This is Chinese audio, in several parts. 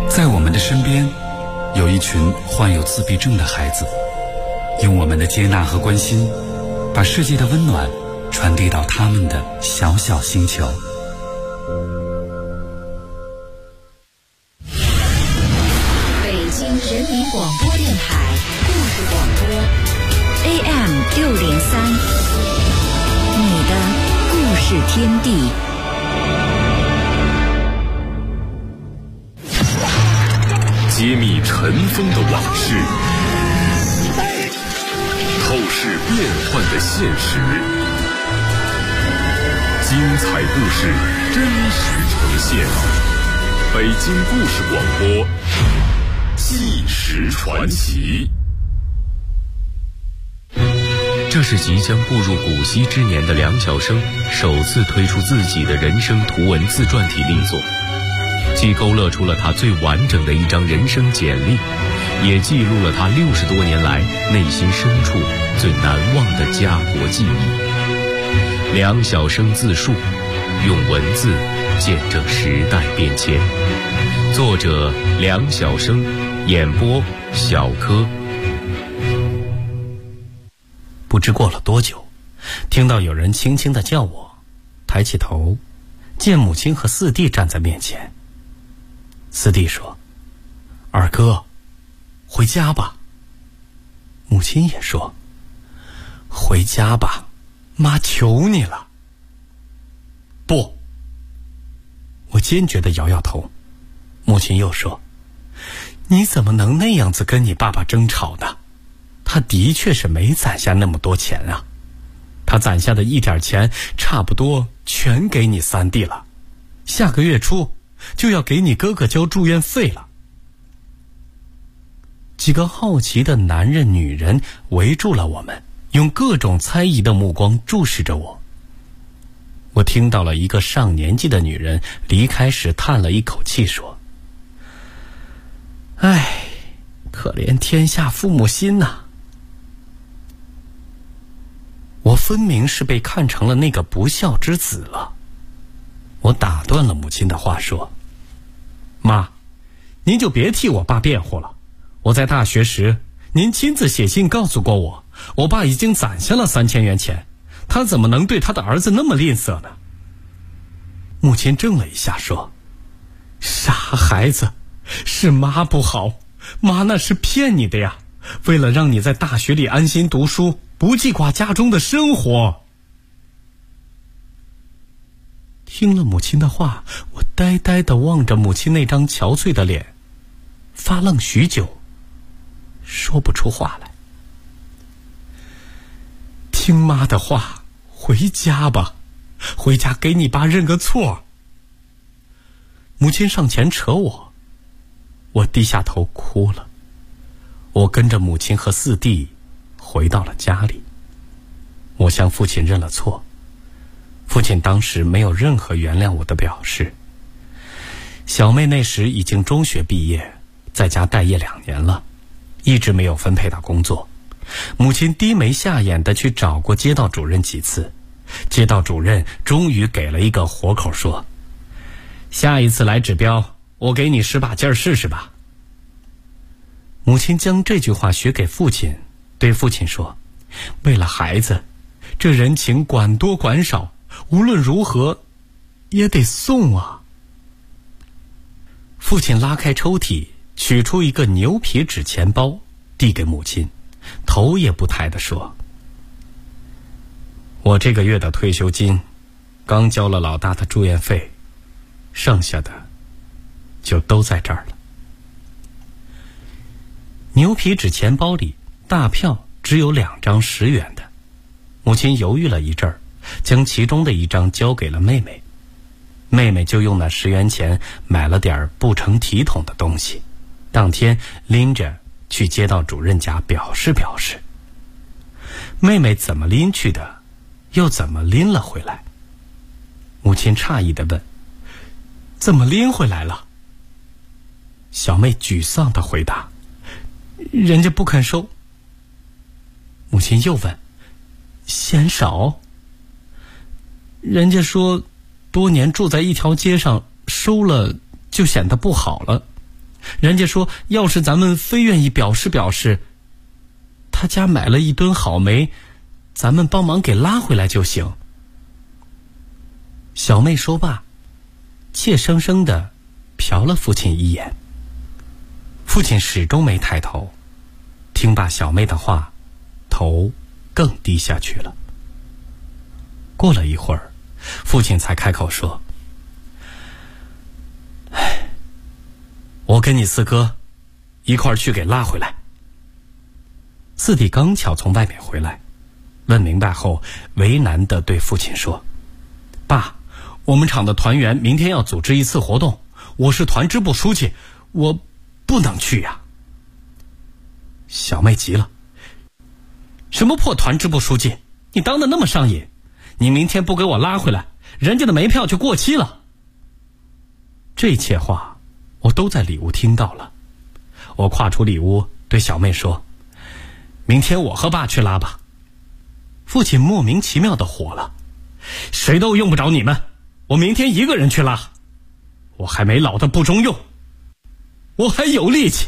在我们的身边，有一群患有自闭症的孩子，用我们的接纳和关心，把世界的温暖传递到他们的小小星球。 北京人民广播电台故事广播 AM603，你的故事天地。 揭秘尘封的往事，透视变幻的现实，精彩故事真实呈现。北京故事广播，纪实传奇。 这是即将步入古稀之年的梁晓声首次推出自己的人生图文自传体力作，既勾勒出了他最完整的一张人生简历，也记录了他60多年来内心深处最难忘的家国记忆。梁晓声自述，用文字见证时代变迁。作者梁晓声，演播小柯。 不知过了多久，听到有人轻轻地叫我，抬起头，见母亲和四弟站在面前。四弟说：“二哥，回家吧。”母亲也说：“回家吧，妈求你了。”不，我坚决地摇摇头。母亲又说：“你怎么能那样子跟你爸爸争吵呢？他的确是没攒下那么多钱啊，他攒下的一点钱差不多全给你三弟了，下个月初就要给你哥哥交住院费了。”几个好奇的男人女人围住了我们，用各种猜疑的目光注视着我。我听到了一个上年纪的女人离开时叹了一口气说：“唉，可怜天下父母心呐。”我分明是被看成了那个不孝之子了。我打断了母亲的话说：“妈，您就别替我爸辩护了。我在大学时，您亲自写信告诉过我，我爸已经攒下了3000元钱，他怎么能对他的儿子那么吝啬呢？”母亲怔了一下说：“傻孩子，是妈不好，妈那是骗你的呀，为了让你在大学里安心读书，不记挂家中的生活。”听了母亲的话，我呆呆地望着母亲那张憔悴的脸，发愣许久，说不出话来。听妈的话，回家吧，回家给你爸认个错。母亲上前扯我，我低下头哭了。我跟着母亲和四弟回到了家里，我向父亲认了错。父亲当时没有任何原谅我的表示。小妹那时已经中学毕业，在家待业2年了，一直没有分配到工作。母亲低眉下眼地去找过街道主任几次，街道主任终于给了一个活口说：“下一次来指标，我给你10把劲儿试试吧。”母亲将这句话学给父亲，对父亲说：“为了孩子，这人情管多管少，无论如何也得送啊。”父亲拉开抽屉，取出一个牛皮纸钱包，递给母亲，头也不抬地说：“我这个月的退休金刚交了老大的住院费，剩下的就都在这儿了。”牛皮纸钱包里大票只有2张10元的，母亲犹豫了一阵儿，将其中的1张交给了妹妹。妹妹就用那10元钱买了点不成体统的东西，当天拎着去街道主任家表示表示。妹妹怎么拎去的，又怎么拎了回来？母亲诧异地问：“怎么拎回来了？”小妹沮丧地回答：“人家不肯收。”母亲又问：“嫌少？”人家说多年住在一条街上，收了就显得不好了。 人家说要是咱们非愿意表示，他家买了1吨好煤，咱们帮忙给拉回来就行。小妹说罢，怯生生地瞟了父亲一眼。父亲始终没抬头，听罢小妹的话，头更低下去了。过了一会儿，父亲才开口说：我跟你四哥一块儿去给拉回来。四弟刚巧从外面回来，问明白后，为难地对父亲说：爸，我们厂的团员明天要组织一次活动，我是团支部书记，我不能去呀。小妹急了：什么破团支部书记，你当得那么上瘾？你明天不给我拉回来，人家的煤票就过期了。这一切话我都在里屋听到了。我跨出里屋对小妹说：明天我和爸去拉吧。父亲莫名其妙地火了：谁都用不着你们，我明天一个人去拉。我还没老得不中用，我还有力气。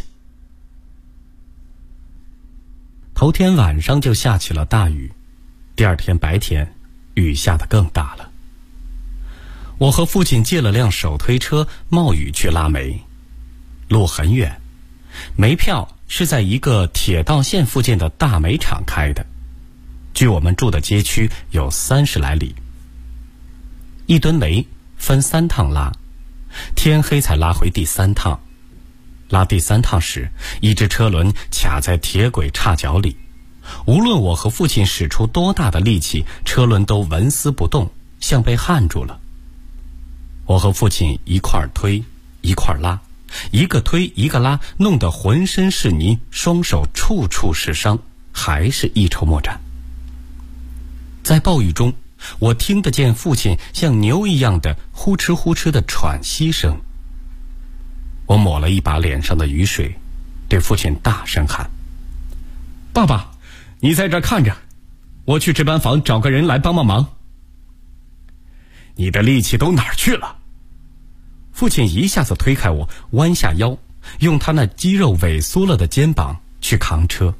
头天晚上就下起了大雨，第二天白天雨下得更大了。我和父亲借了辆手推车，冒雨去拉煤。路很远，煤票是在一个铁道线附近的大煤厂开的，距我们住的街区有30来里。1吨煤分3趟拉，天黑才拉回第3趟。拉第3趟时，一只车轮卡在铁轨岔角里，无论我和父亲使出多大的力气，车轮都纹丝不动，像被焊住了。我和父亲一块儿推一块儿拉，一个推一个拉，弄得浑身是泥，双手处处是伤，还是一筹莫展。在暴雨中，我听得见父亲像牛一样的呼哧呼哧的喘息声。我抹了一把脸上的雨水，对父亲大声喊：爸爸，你在这看着，我去值班房找个人来帮忙。你的力气都哪儿去了？父亲一下子推开我，弯下腰，用他那肌肉萎缩了的肩膀去扛车。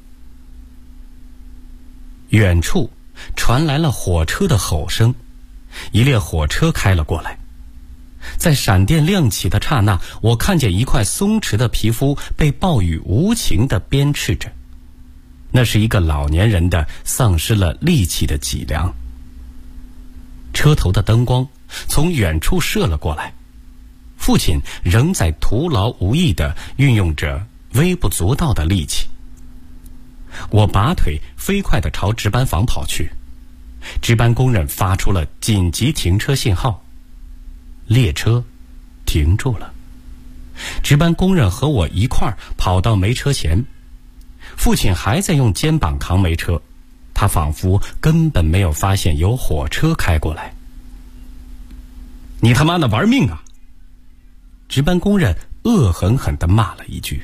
远处传来了火车的吼声，一列火车开了过来。在闪电亮起的刹那，我看见一块松弛的皮肤被暴雨无情地鞭笞着，那是一个老年人的丧失了力气的脊梁。车头的灯光从远处射了过来，父亲仍在徒劳无益地运用着微不足道的力气。我拔腿飞快地朝值班房跑去，值班工人发出了紧急停车信号，列车停住了。值班工人和我一块儿跑到煤车前，父亲还在用肩膀扛煤车，他仿佛根本没有发现有火车开过来。你他妈的玩命啊！值班工人恶狠狠地骂了一句。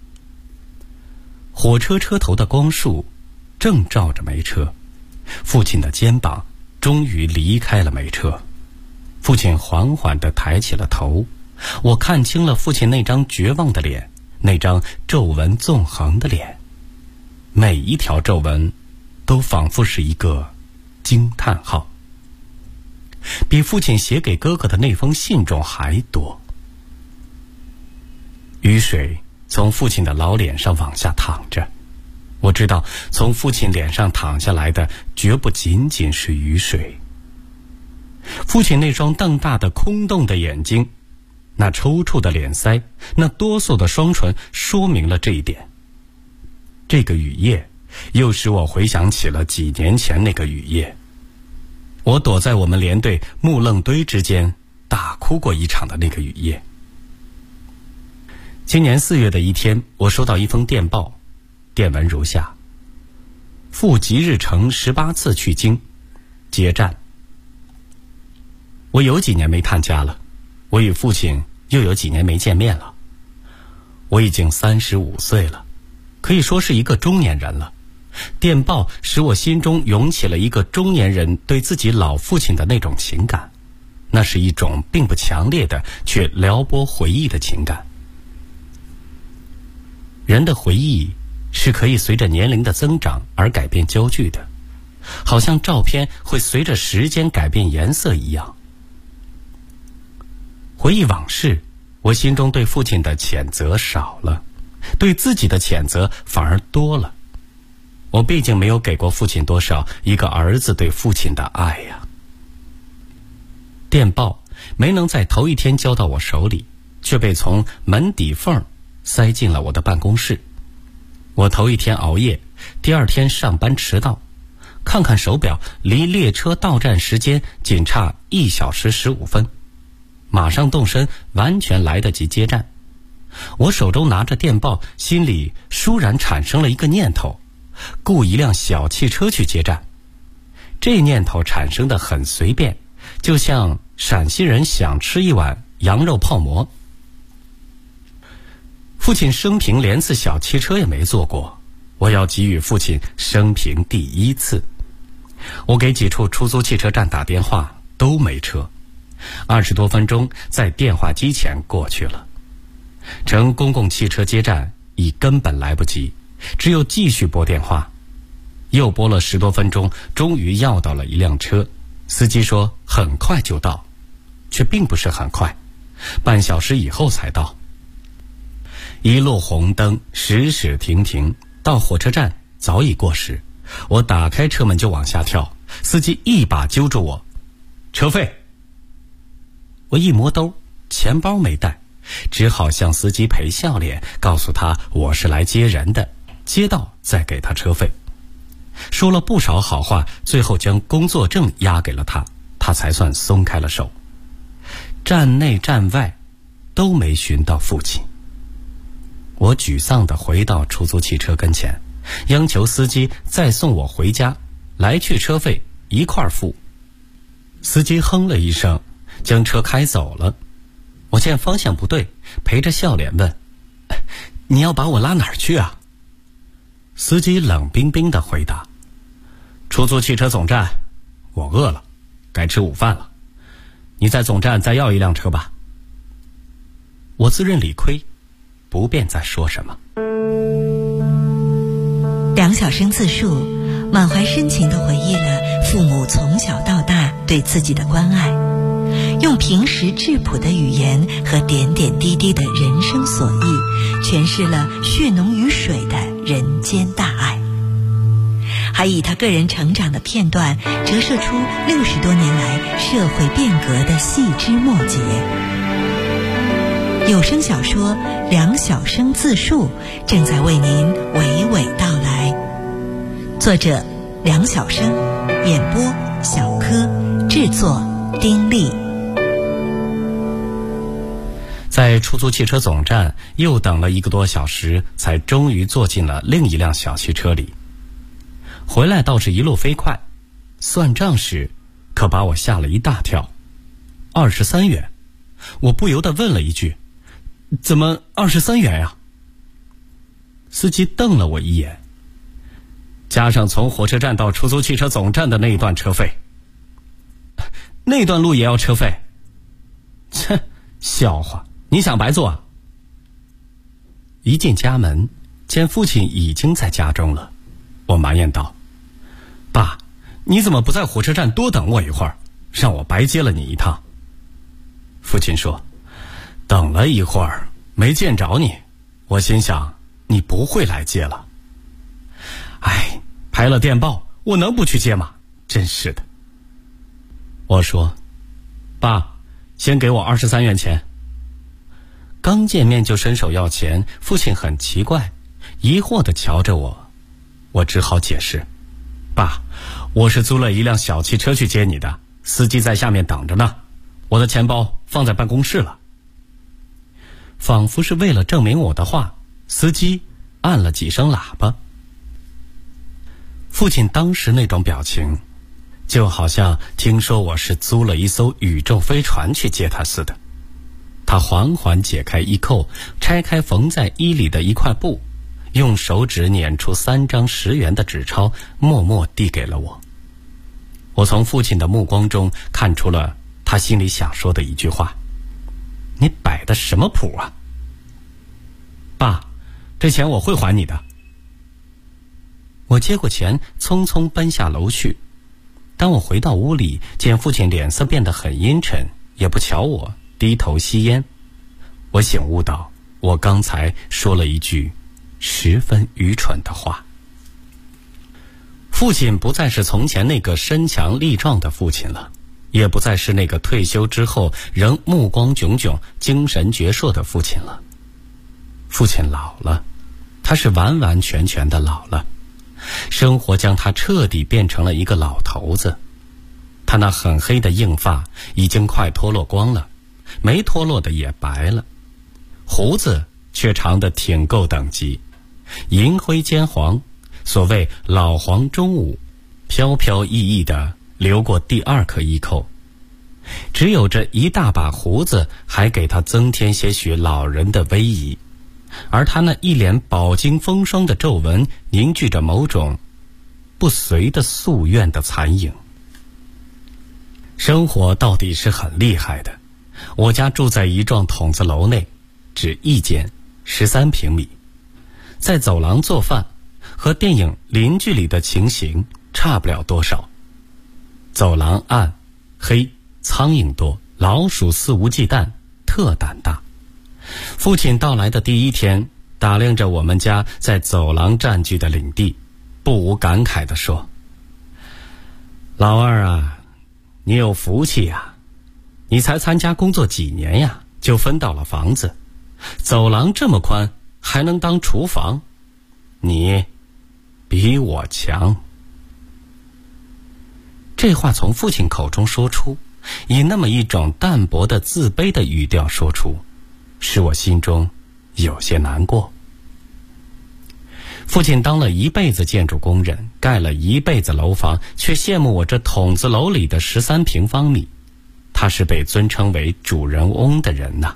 火车车头的光束正照着煤车，父亲的肩膀终于离开了煤车。父亲缓缓地抬起了头，我看清了父亲那张绝望的脸，那张皱纹纵横的脸，每一条皱纹都仿佛是一个惊叹号，比父亲写给哥哥的那封信中还多。雨水从父亲的老脸上往下淌着，我知道从父亲脸上淌下来的绝不仅仅是雨水。父亲那双瞪大的空洞的眼睛，那抽搐的脸腮，那哆嗦的双唇，说明了这一点。这个雨夜又使我回想起了几年前那个雨夜，我躲在我们连队木楞堆之间大哭过一场的那个雨夜。今年4月的一天，我收到一封电报，电文如下：赴吉日城18次去京，接站。我有几年没探家了，我与父亲又有几年没见面了。我已经35岁了，可以说是一个中年人了。电报使我心中涌起了一个中年人对自己老父亲的那种情感，那是一种并不强烈的却撩拨回忆的情感。 人的回忆是可以随着年龄的增长而改变焦距的，好像照片会随着时间改变颜色一样。回忆往事，我心中对父亲的谴责少了，对自己的谴责反而多了。我毕竟没有给过父亲多少一个儿子对父亲的爱呀。电报没能在头一天交到我手里，却被从门底缝塞进了我的办公室。我头一天熬夜，第二天上班迟到，看看手表，离列车到站时间仅差1小时15分，马上动身，完全来得及接站。我手中拿着电报，心里倏然产生了一个念头，雇一辆小汽车去接站。这念头产生得很随便，就像陕西人想吃一碗羊肉泡馍。父亲生平连次小汽车也没坐过，我要给予父亲生平第一次。我给几处出租汽车站打电话，都没车，20多分钟在电话机前过去了。乘公共汽车接站已根本来不及，只有继续拨电话。又拨了10多分钟，终于要到了一辆车，司机说很快就到，却并不是很快，半小时以后才到。一路红灯，驶驶停停，到火车站早已过时。我打开车门就往下跳，司机一把揪住我，车费。我一摸兜，钱包没带，只好向司机赔笑脸，告诉他我是来接人的，接到再给他车费。说了不少好话，最后将工作证押给了他，他才算松开了手。站内站外都没寻到父亲。我沮丧地回到出租汽车跟前，央求司机再送我回家，来去车费一块付。司机哼了一声，将车开走了。我见方向不对，陪着笑脸问：你要把我拉哪儿去啊？司机冷冰冰地回答：出租汽车总站，我饿了，该吃午饭了，你在总站再要一辆车吧。我自认理亏，不便再说什么。 梁晓声自述，满怀深情地回忆了父母从小到大对自己的关爱，用平实质朴的语言和点点滴滴的人生所忆，诠释了血浓于水的人间大爱，还以他个人成长的片段折射出60多年来社会变革的细枝末节。有声小说《梁晓声自述》正在为您娓娓道来，作者梁晓声，演播小柯，制作丁力。 在出租汽车总站又等了1个多小时，才终于坐进了另一辆小汽车里。回来倒是一路飞快，算账时可把我吓了一大跳，23元。我不由得问了一句：怎么23元呀？司机瞪了我一眼，加上从火车站到出租汽车总站的那一段车费。那段路也要车费？切，笑话，你想白做啊？一进家门，见父亲已经在家中了，我埋怨道：爸，你怎么不在火车站多等我一会儿，让我白接了你一趟？父亲说：等了一会儿没见着你，我心想你不会来接了。哎，拍了电报，我能不去接吗？真是的。我说：爸，先给我23元钱。刚见面就伸手要钱，父亲很奇怪，疑惑地瞧着我。我只好解释：爸，我是租了一辆小汽车去接你的，司机在下面等着呢，我的钱包放在办公室了。仿佛是为了证明我的话，司机按了几声喇叭。父亲当时那种表情，就好像听说我是租了一艘宇宙飞船去接他似的。他缓缓解开衣扣，拆开缝在衣里的一块布，用手指捻出3张10元的纸钞，默默递给了我。我从父亲的目光中看出了他心里想说的一句话：你摆的什么谱啊？爸， 这钱我会还你的。我接过钱，匆匆奔下楼去。当我回到屋里，见父亲脸色变得很阴沉，也不瞧我，低头吸烟。我醒悟到，我刚才说了一句十分愚蠢的话。父亲不再是从前那个身强力壮的父亲了，也不再是那个退休之后仍目光炯炯、精神矍铄的父亲了。父亲老了，他是完完全全的老了。生活将他彻底变成了一个老头子。他那很黑的硬发已经快脱落光了，没脱落的也白了，胡子却长得挺够等级，银灰兼黄，所谓老黄中午，飘飘逸逸的流过第二颗衣扣。只有这一大把胡子还给他增添些许老人的威仪，而他那一脸饱经风霜的皱纹凝聚着某种不遂的夙愿的残影。生活到底是很厉害的。我家住在一幢筒子楼内，只一间，13平米。在走廊做饭，和电影《邻居》里的情形差不了多少。走廊暗、黑，苍蝇多，老鼠肆无忌惮，特胆大。父亲到来的第一天，打量着我们家在走廊占据的领地，不无感慨地说：“老二啊，你有福气呀！你才参加工作几年呀，就分到了房子，走廊这么宽，还能当厨房，你比我强。”这话从父亲口中说出，以那么一种淡薄的自卑的语调说出，使我心中有些难过。父亲当了一辈子建筑工人，盖了一辈子楼房，却羡慕我这筒子楼里的13平方米。他是被尊称为主人翁的人呐。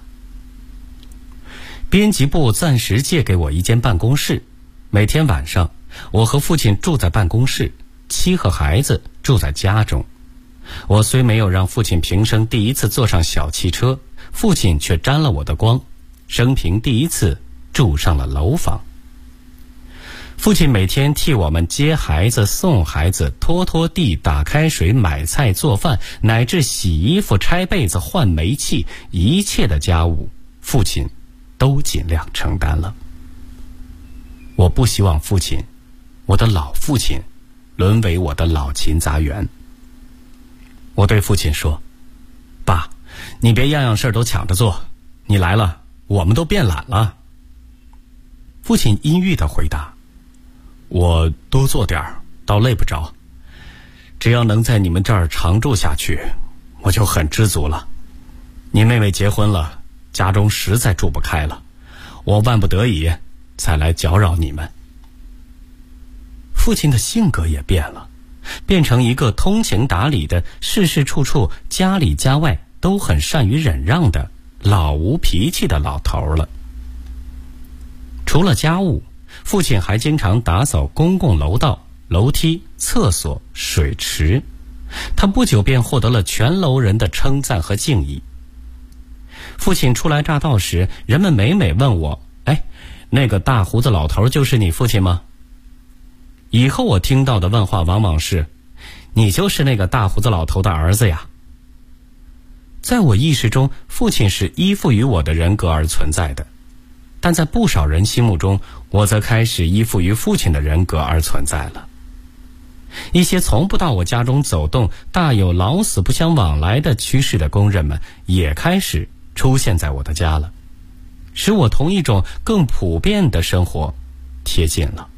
编辑部暂时借给我一间办公室，每天晚上我和父亲住在办公室，妻和孩子住在家中。我虽没有让父亲平生第一次坐上小汽车，父亲却沾了我的光，生平第一次住上了楼房。父亲每天替我们接孩子、送孩子、拖拖地、打开水、买菜、做饭，乃至洗衣服、拆被子、换煤气，一切的家务，父亲都尽量承担了。我不希望父亲，我的老父亲，沦为我的老勤杂员。我对父亲说：“爸，你别样样事都抢着做，你来了，我们都变懒了。”父亲阴郁地回答：“我多做点儿，倒累不着。只要能在你们这儿常住下去，我就很知足了。你妹妹结婚了，家中实在住不开了，我万不得已才来搅扰你们。”父亲的性格也变了，变成一个通情达理的，事事处处家里家外都很善于忍让的老无脾气的老头了。除了家务，父亲还经常打扫公共楼道、楼梯、厕所、水池。他不久便获得了全楼人的称赞和敬意。父亲初来乍到时，人们每每问我：“哎，那个大胡子老头就是你父亲吗？”以后我听到的问话往往是：“你就是那个大胡子老头的儿子呀。”在我意识中，父亲是依附于我的人格而存在的，但在不少人心目中，我则开始依附于父亲的人格而存在了。一些从不到我家中走动、大有老死不相往来的趋势的工人们，也开始出现在我的家了，使我同一种更普遍的生活贴近了。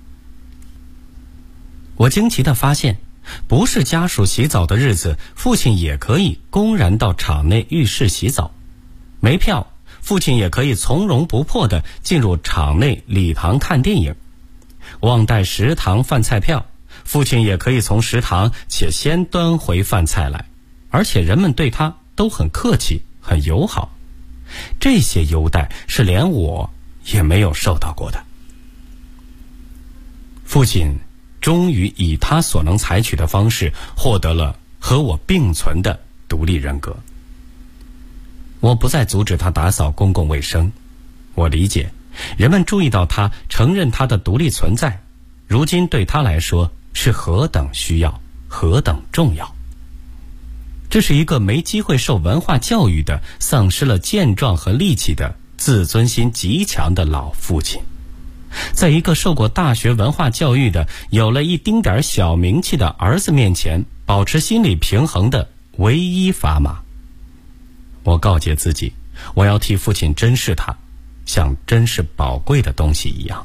我惊奇地发现，不是家属洗澡的日子，父亲也可以公然到场内浴室洗澡；没票，父亲也可以从容不迫地进入场内礼堂看电影；忘带食堂饭菜票，父亲也可以从食堂且先端回饭菜来，而且人们对他都很客气、很友好。这些优待是连我也没有受到过的。父亲终于以他所能采取的方式获得了和我并存的独立人格。我不再阻止他打扫公共卫生，我理解人们注意到他，承认他的独立存在，如今对他来说是何等需要，何等重要。这是一个没机会受文化教育的、丧失了健壮和力气的、自尊心极强的老父亲，在一个受过大学文化教育的、有了一丁点小名气的儿子面前，保持心理平衡的唯一砝码。我告诫自己，我要替父亲珍视他，像珍视宝贵的东西一样。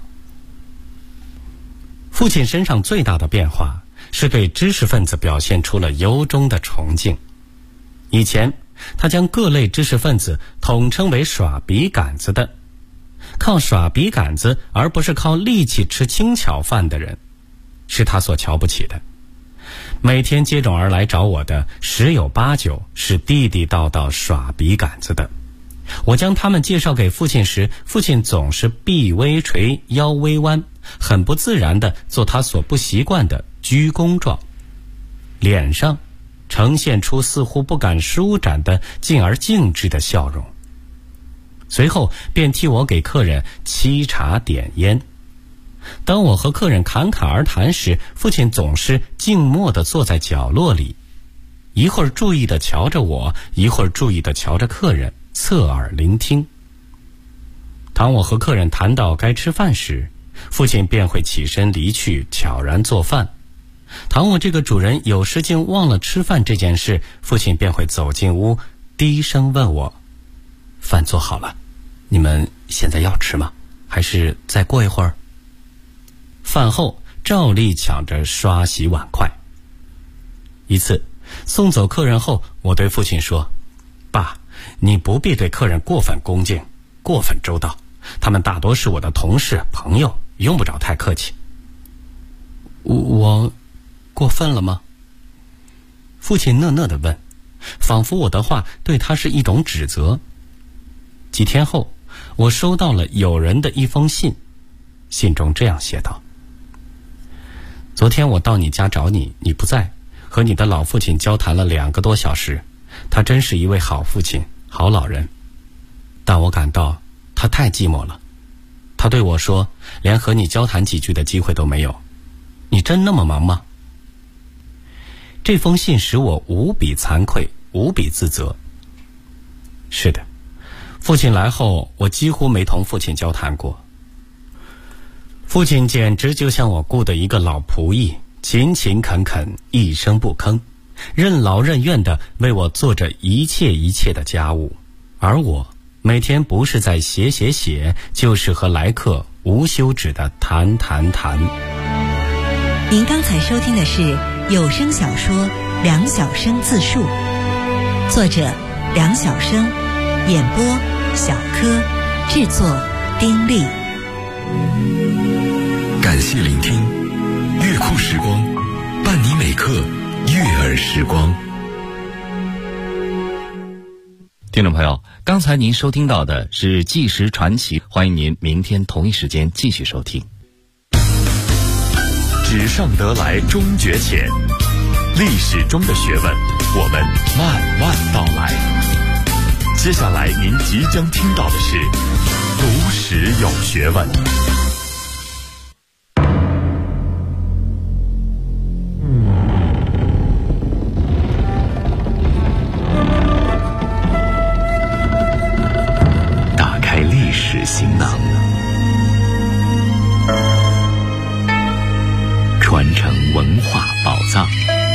父亲身上最大的变化是对知识分子表现出了由衷的崇敬。以前他将各类知识分子统称为耍笔杆子的，靠耍笔杆子而不是靠力气吃轻巧饭的人，是他所瞧不起的。每天接踵而来找我的十有八九是地地道道耍笔杆子的。我将他们介绍给父亲时，父亲总是臂微垂，腰微弯，很不自然地做他所不习惯的鞠躬状，脸上呈现出似乎不敢舒展的进而静止的笑容。随后便替我给客人沏茶点烟。当我和客人侃侃而谈时，父亲总是静默地坐在角落里，一会儿注意地瞧着我，一会儿注意地瞧着客人，侧耳聆听。当我和客人谈到该吃饭时，父亲便会起身离去，悄然做饭。倘我这个主人有时竟忘了吃饭这件事，父亲便会走进屋，低声问我：饭做好了，你们现在要吃吗？还是再过一会儿？饭后照例抢着刷洗碗筷。一次送走客人后，我对父亲说：爸，你不必对客人过分恭敬，过分周到，他们大多是我的同事朋友，用不着太客气。我过分了吗？父亲讷讷地问，仿佛我的话对他是一种指责。几天后，我收到了友人的一封信，信中这样写道：昨天我到你家找你，你不在，和你的老父亲交谈了2个多小时，他真是一位好父亲，好老人。但我感到他太寂寞了。他对我说，连和你交谈几句的机会都没有。你真那么忙吗？这封信使我无比惭愧，无比自责。是的，父亲来后，我几乎没同父亲交谈过。父亲简直就像我雇的一个老仆役，勤勤恳恳，一声不吭，任劳任怨地为我做着一切的家务，而我每天不是在写，就是和来客无休止的谈。 您刚才收听的是有声小说《梁晓声自述》，作者梁晓声，演播小柯，制作丁力。 感谢聆听，乐库时光，伴你每刻悦耳时光。 听众朋友，刚才您收听到的是纪实传奇，欢迎您明天同一时间继续收听。 纸上得来终觉浅，历史中的学问，我们慢慢道来。接下来您即将听到的是读史有学问。 打开历史行囊，传承文化宝藏。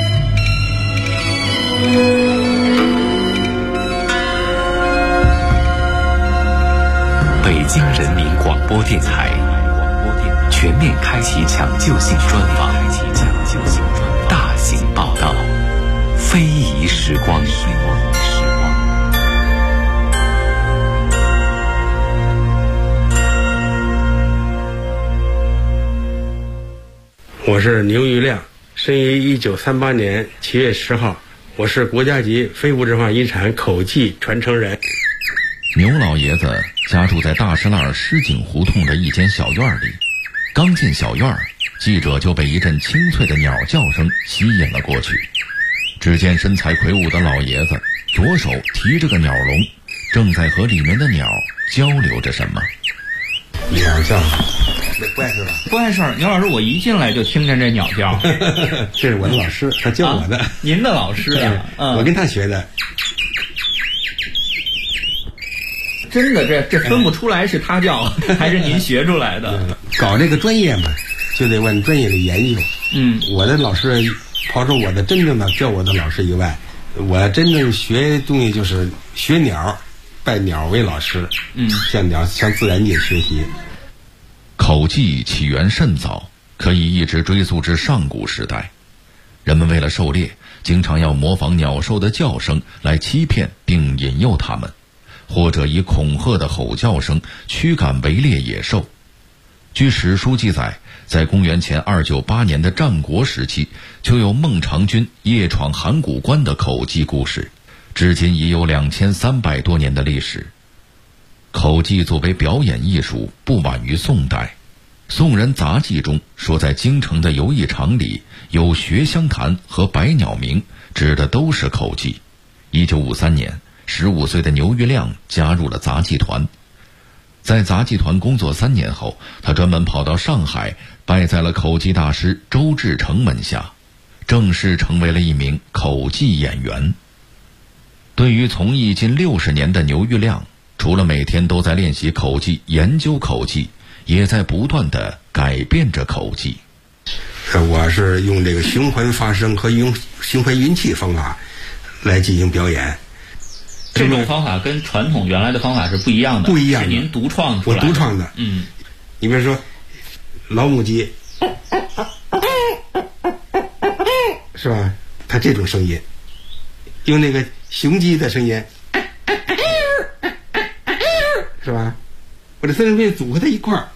北京人民广播电台全面开启抢救性专访，大型报道，非遗时光。 我是牛玉亮，生于1938年7月10号，我是国家级非物质文化遗产口技传承人。 牛老爷子家住在大石栏石井胡同的一间小院里，刚进小院，记者就被一阵清脆的鸟叫声吸引了过去。只见身材魁梧的老爷子左手提着个鸟笼，正在和里面的鸟交流着什么。 鸟叫，不碍事吧？ 不碍事儿。牛老师，我一进来就听见这鸟叫。 这是我的老师，他教我的。 您的老师呀？ 我跟他学的。 真的，这分不出来是他教还是您学出来的。 搞这个专业嘛，就得往专业里研究。我的老师，刨除我的真正的教我的老师以外，我真正学东西就是学鸟，拜鸟为老师。向自然界学习。 口技起源甚早，可以一直追溯至上古时代。人们为了狩猎，经常要模仿鸟兽的叫声来欺骗并引诱它们，或者以恐吓的吼叫声驱赶围猎野兽。据史书记载，在公元前298年的战国时期，就有孟尝君夜闯函谷关的口技故事，至今已有2300多年的历史。口技作为表演艺术，不晚于宋代。宋人杂记中说，在京城的游艺场里有学香坛和百鸟鸣，指的都是口技。1953年，15岁的牛玉亮加入了杂技团。在杂技团工作3年后，他专门跑到上海，拜在了口技大师周志成门下，正式成为了一名口技演员。对于从艺近60年的牛玉亮，除了每天都在练习口技、研究口技，也在不断地改变着口技。 我是用这个循环发声和用循环运气方法来进行表演。 这种方法跟传统原来的方法是不一样的， 不一样的， 是您独创出来的。 我独创的。你比如说老母鸡，是吧？它这种声音，用那个雄鸡的声音，是吧？我这三种声音组合在一块儿，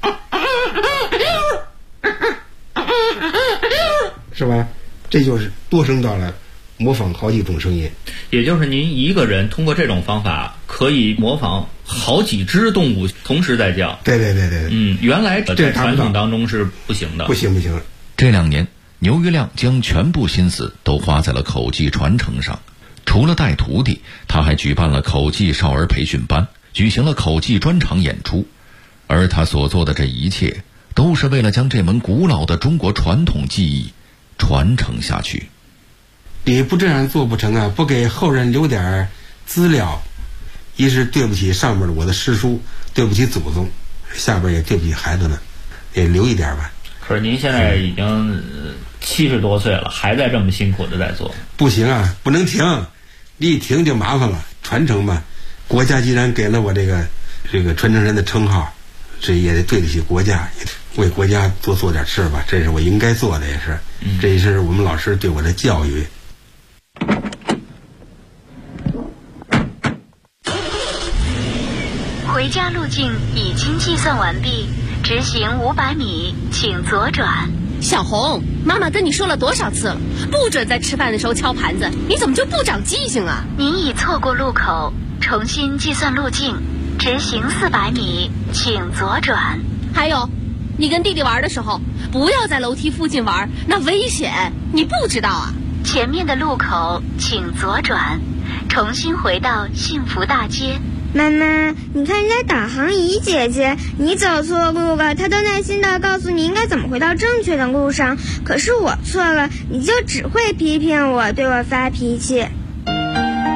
是吧？这就是多声道了，模仿好几种声音。 也就是您一个人通过这种方法可以模仿好几只动物同时在叫。 对。 原来在传统当中是不行的。 不行。 这2年，牛玉亮将全部心思都花在了口技传承上。除了带徒弟，他还举办了口技少儿培训班，举行了口技专场演出。而他所做的这一切，都是为了将这门古老的中国传统技艺传承下去。 你不这样做不成啊！不给后人留点资料，一是对不起上面的我的师叔，对不起祖宗，下边也对不起孩子们，也留一点吧。 可是您现在已经70多岁了，还在这么辛苦的在做。 不行啊，不能停，你一停就麻烦了。传承嘛，国家既然给了我这个传承人的称号，这也得对得起国家，也为国家多做点事吧，这是我应该做的，也是，这也是我们老师对我的教育。 回家路径已经计算完毕，直行500米，请左转。 小红，妈妈跟你说了多少次了，不准在吃饭的时候敲盘子，你怎么就不长记性啊？ 您已错过路口，重新计算路径，直行400米，请左转。 还有，你跟弟弟玩的时候，不要在楼梯附近玩，那危险，你不知道啊？ 前面的路口请左转，重新回到幸福大街。 妈妈，你看人家导航仪姐姐，你走错路了，她都耐心地告诉你应该怎么回到正确的路上。可是我错了，你就只会批评我，对我发脾气。